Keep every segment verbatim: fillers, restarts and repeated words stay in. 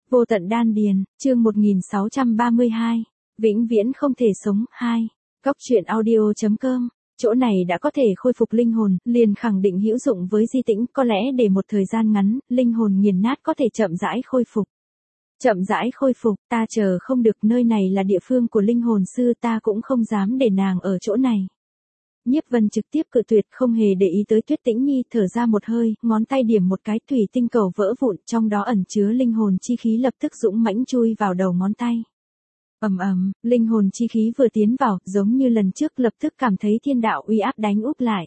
Vô tận đan điền, chương một nghìn sáu trăm ba mươi hai. Vĩnh viễn không thể sống, hai. Góc truyện audio chấm com. Chỗ này đã có thể khôi phục linh hồn, liền khẳng định hữu dụng với Di Tĩnh, có lẽ để một thời gian ngắn, linh hồn nghiền nát có thể chậm rãi khôi phục. Chậm rãi khôi phục, ta chờ không được, nơi này là địa phương của linh hồn sư, ta cũng không dám để nàng ở chỗ này. Nhiếp Vân trực tiếp cự tuyệt, không hề để ý tới Tuyết Tĩnh Nhi, thở ra một hơi, ngón tay điểm một cái, thủy tinh cầu vỡ vụn, trong đó ẩn chứa linh hồn chi khí lập tức dũng mãnh chui vào đầu ngón tay. Ầm ầm, linh hồn chi khí vừa tiến vào, giống như lần trước, lập tức cảm thấy thiên đạo uy áp đánh úp lại.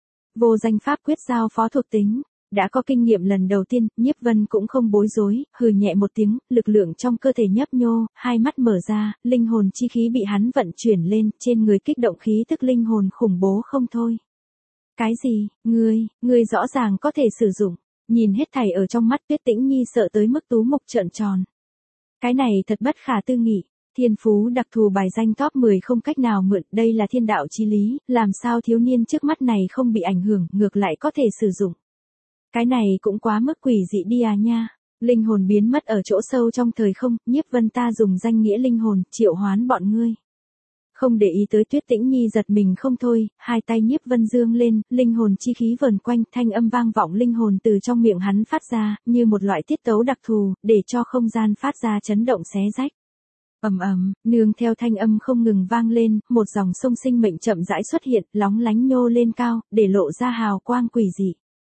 Vô danh pháp quyết giao phó thuộc tính. Đã có kinh nghiệm lần đầu tiên, Nhiếp Vân cũng không bối rối, hừ nhẹ một tiếng, lực lượng trong cơ thể nhấp nhô, hai mắt mở ra, linh hồn chi khí bị hắn vận chuyển lên, trên người kích động khí tức linh hồn khủng bố không thôi. Cái gì, ngươi, ngươi rõ ràng có thể sử dụng, nhìn hết thảy ở trong mắt Tuyết Tĩnh Nhi sợ tới mức tú mục trợn tròn. Cái này thật bất khả tư nghị. Thiên phú đặc thù bài danh top mười không cách nào mượn, đây là thiên đạo chí lý, làm sao thiếu niên trước mắt này không bị ảnh hưởng, ngược lại có thể sử dụng. Cái này cũng quá mức quỷ dị đi à nha. Linh hồn biến mất ở chỗ sâu trong thời không, Nhiếp Vân ta dùng danh nghĩa linh hồn, triệu hoán bọn ngươi. Không để ý tới Tuyết Tĩnh Nhi giật mình không thôi, hai tay Nhiếp Vân dương lên, linh hồn chi khí vờn quanh, thanh âm vang vọng linh hồn từ trong miệng hắn phát ra, như một loại tiết tấu đặc thù, để cho không gian phát ra chấn động xé rách. Ầm ầm, nương theo thanh âm không ngừng vang lên, một dòng sông sinh mệnh chậm rãi xuất hiện, lóng lánh nhô lên cao, để lộ ra hào quang quỷ dị.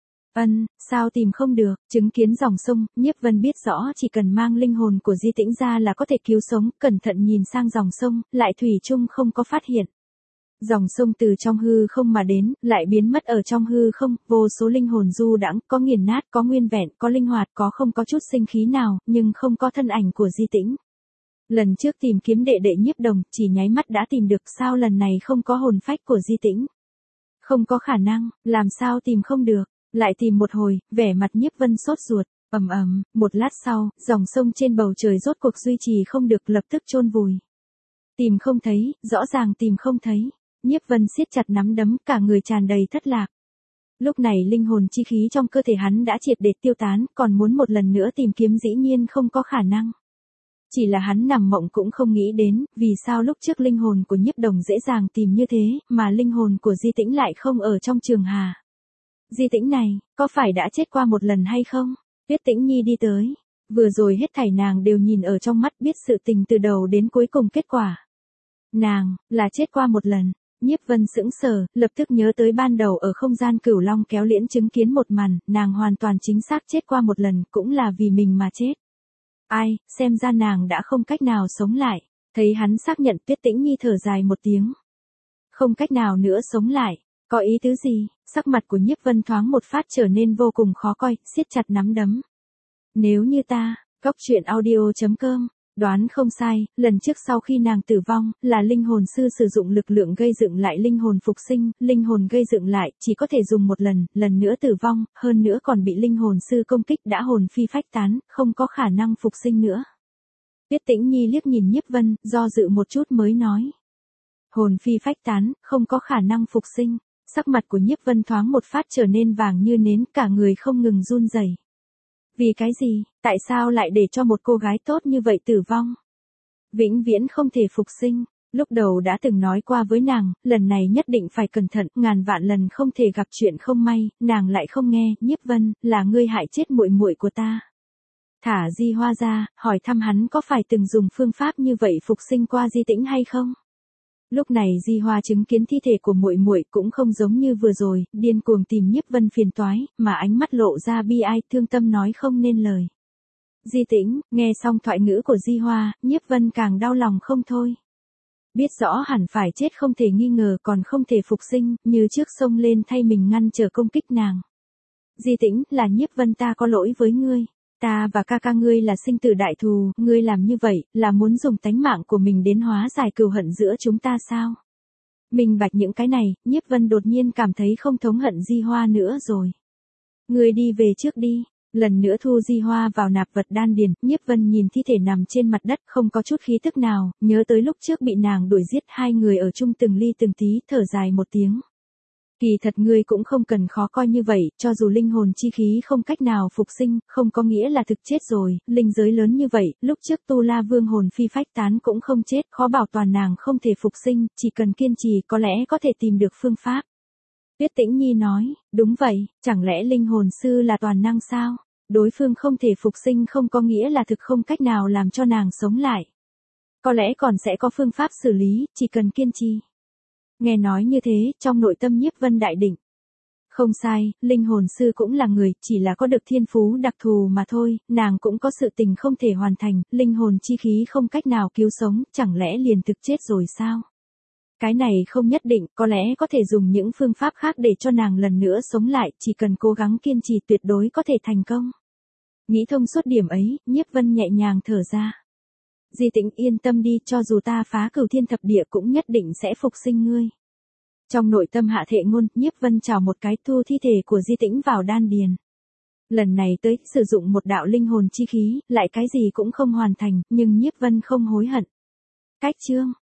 Ân, sao tìm không được, chứng kiến dòng sông, Nhiếp Vân biết rõ chỉ cần mang linh hồn của Di Tĩnh ra là có thể cứu sống, cẩn thận nhìn sang dòng sông, lại thủy chung không có phát hiện. Dòng sông từ trong hư không mà đến, lại biến mất ở trong hư không, vô số linh hồn du đãng, có nghiền nát, có nguyên vẹn, có linh hoạt, có không có chút sinh khí nào, nhưng không có thân ảnh của Di Tĩnh. Lần trước tìm kiếm đệ đệ Nhiếp Đồng, chỉ nháy mắt đã tìm được, sao lần này không có hồn phách của Di Tĩnh? Không có khả năng, làm sao tìm không được? Lại tìm một hồi, vẻ mặt Nhiếp Vân sốt ruột, ầm ầm, một lát sau, dòng sông trên bầu trời rốt cuộc duy trì không được, lập tức chôn vùi. Tìm không thấy, rõ ràng tìm không thấy. Nhiếp Vân siết chặt nắm đấm, cả người tràn đầy thất lạc. Lúc này linh hồn chi khí trong cơ thể hắn đã triệt để tiêu tán, còn muốn một lần nữa tìm kiếm dĩ nhiên không có khả năng. Chỉ là hắn nằm mộng cũng không nghĩ đến, vì sao lúc trước linh hồn của Nhiếp Đồng dễ dàng tìm như thế, mà linh hồn của Di Tĩnh lại không ở trong trường hà. Di Tĩnh này, có phải đã chết qua một lần hay không? Tuyết Tĩnh Nhi đi tới. Vừa rồi hết thảy nàng đều nhìn ở trong mắt, biết sự tình từ đầu đến cuối cùng kết quả. Nàng, là chết qua một lần. Nhiếp Vân sững sờ, lập tức nhớ tới ban đầu ở không gian Cửu Long kéo liễn chứng kiến một màn, nàng hoàn toàn chính xác chết qua một lần, cũng là vì mình mà chết. Ai, xem ra nàng đã không cách nào sống lại. Thấy hắn xác nhận, Tuyết Tĩnh Nhi thở dài một tiếng. Không cách nào nữa sống lại. Có ý tứ gì? Sắc mặt của Nhiếp Vân thoáng một phát trở nên vô cùng khó coi, siết chặt nắm đấm. Nếu như ta, góc truyện audio chấm com, đoán không sai, lần trước sau khi nàng tử vong, là linh hồn sư sử dụng lực lượng gây dựng lại linh hồn phục sinh, linh hồn gây dựng lại, chỉ có thể dùng một lần, lần nữa tử vong, hơn nữa còn bị linh hồn sư công kích đã hồn phi phách tán, không có khả năng phục sinh nữa. Tuyết Tĩnh Nhi liếc nhìn Nhiếp Vân, do dự một chút mới nói. Hồn phi phách tán, không có khả năng phục sinh. Sắc mặt của Nhiếp Vân thoáng một phát trở nên vàng như nến, cả người không ngừng run rẩy. Vì cái gì, tại sao lại để cho một cô gái tốt như vậy tử vong? Vĩnh viễn không thể phục sinh, lúc đầu đã từng nói qua với nàng, lần này nhất định phải cẩn thận, ngàn vạn lần không thể gặp chuyện không may, nàng lại không nghe, Nhiếp Vân, là ngươi hại chết muội muội của ta. Thả Di Hoa ra, hỏi thăm hắn có phải từng dùng phương pháp như vậy phục sinh qua Di Tĩnh hay không? Lúc này Di Hoa chứng kiến thi thể của muội muội cũng không giống như vừa rồi, điên cuồng tìm Nhiếp Vân phiền toái, mà ánh mắt lộ ra bi ai, thương tâm nói không nên lời. Di Tĩnh, nghe xong thoại ngữ của Di Hoa, Nhiếp Vân càng đau lòng không thôi. Biết rõ hẳn phải chết không thể nghi ngờ, còn không thể phục sinh, như trước xông lên thay mình ngăn trở công kích nàng. Di Tĩnh, là Nhiếp Vân ta có lỗi với ngươi. Ta và ca ca ngươi là sinh tử đại thù, ngươi làm như vậy, là muốn dùng tánh mạng của mình đến hóa giải cừu hận giữa chúng ta sao? Minh bạch những cái này, Nhiếp Vân đột nhiên cảm thấy không thống hận Di Hoa nữa rồi. Ngươi đi về trước đi, lần nữa thu Di Hoa vào nạp vật đan điền, Nhiếp Vân nhìn thi thể nằm trên mặt đất không có chút khí tức nào, nhớ tới lúc trước bị nàng đuổi giết, hai người ở chung từng ly từng tí, thở dài một tiếng. Kỳ thật ngươi cũng không cần khó coi như vậy, cho dù linh hồn chi khí không cách nào phục sinh, không có nghĩa là thực chết rồi, linh giới lớn như vậy, lúc trước Tu La Vương hồn phi phách tán cũng không chết, khó bảo toàn nàng không thể phục sinh, chỉ cần kiên trì có lẽ có thể tìm được phương pháp. Tuyết Tĩnh Nhi nói, đúng vậy, chẳng lẽ linh hồn sư là toàn năng sao? Đối phương không thể phục sinh không có nghĩa là thực không cách nào làm cho nàng sống lại. Có lẽ còn sẽ có phương pháp xử lý, chỉ cần kiên trì. Nghe nói như thế, trong nội tâm Nhiếp Vân đại định. Không sai, linh hồn sư cũng là người, chỉ là có được thiên phú đặc thù mà thôi, nàng cũng có sự tình không thể hoàn thành, linh hồn chi khí không cách nào cứu sống, chẳng lẽ liền thực chết rồi sao? Cái này không nhất định, có lẽ có thể dùng những phương pháp khác để cho nàng lần nữa sống lại, chỉ cần cố gắng kiên trì tuyệt đối có thể thành công. Nghĩ thông suốt điểm ấy, Nhiếp Vân nhẹ nhàng thở ra. Di Tĩnh yên tâm đi, cho dù ta phá cửu thiên thập địa cũng nhất định sẽ phục sinh ngươi. Trong nội tâm hạ thệ ngôn, Nhiếp Vân chào một cái thu thi thể của Di Tĩnh vào đan điền. Lần này tới, sử dụng một đạo linh hồn chi khí, lại cái gì cũng không hoàn thành, nhưng Nhiếp Vân không hối hận. Cách chương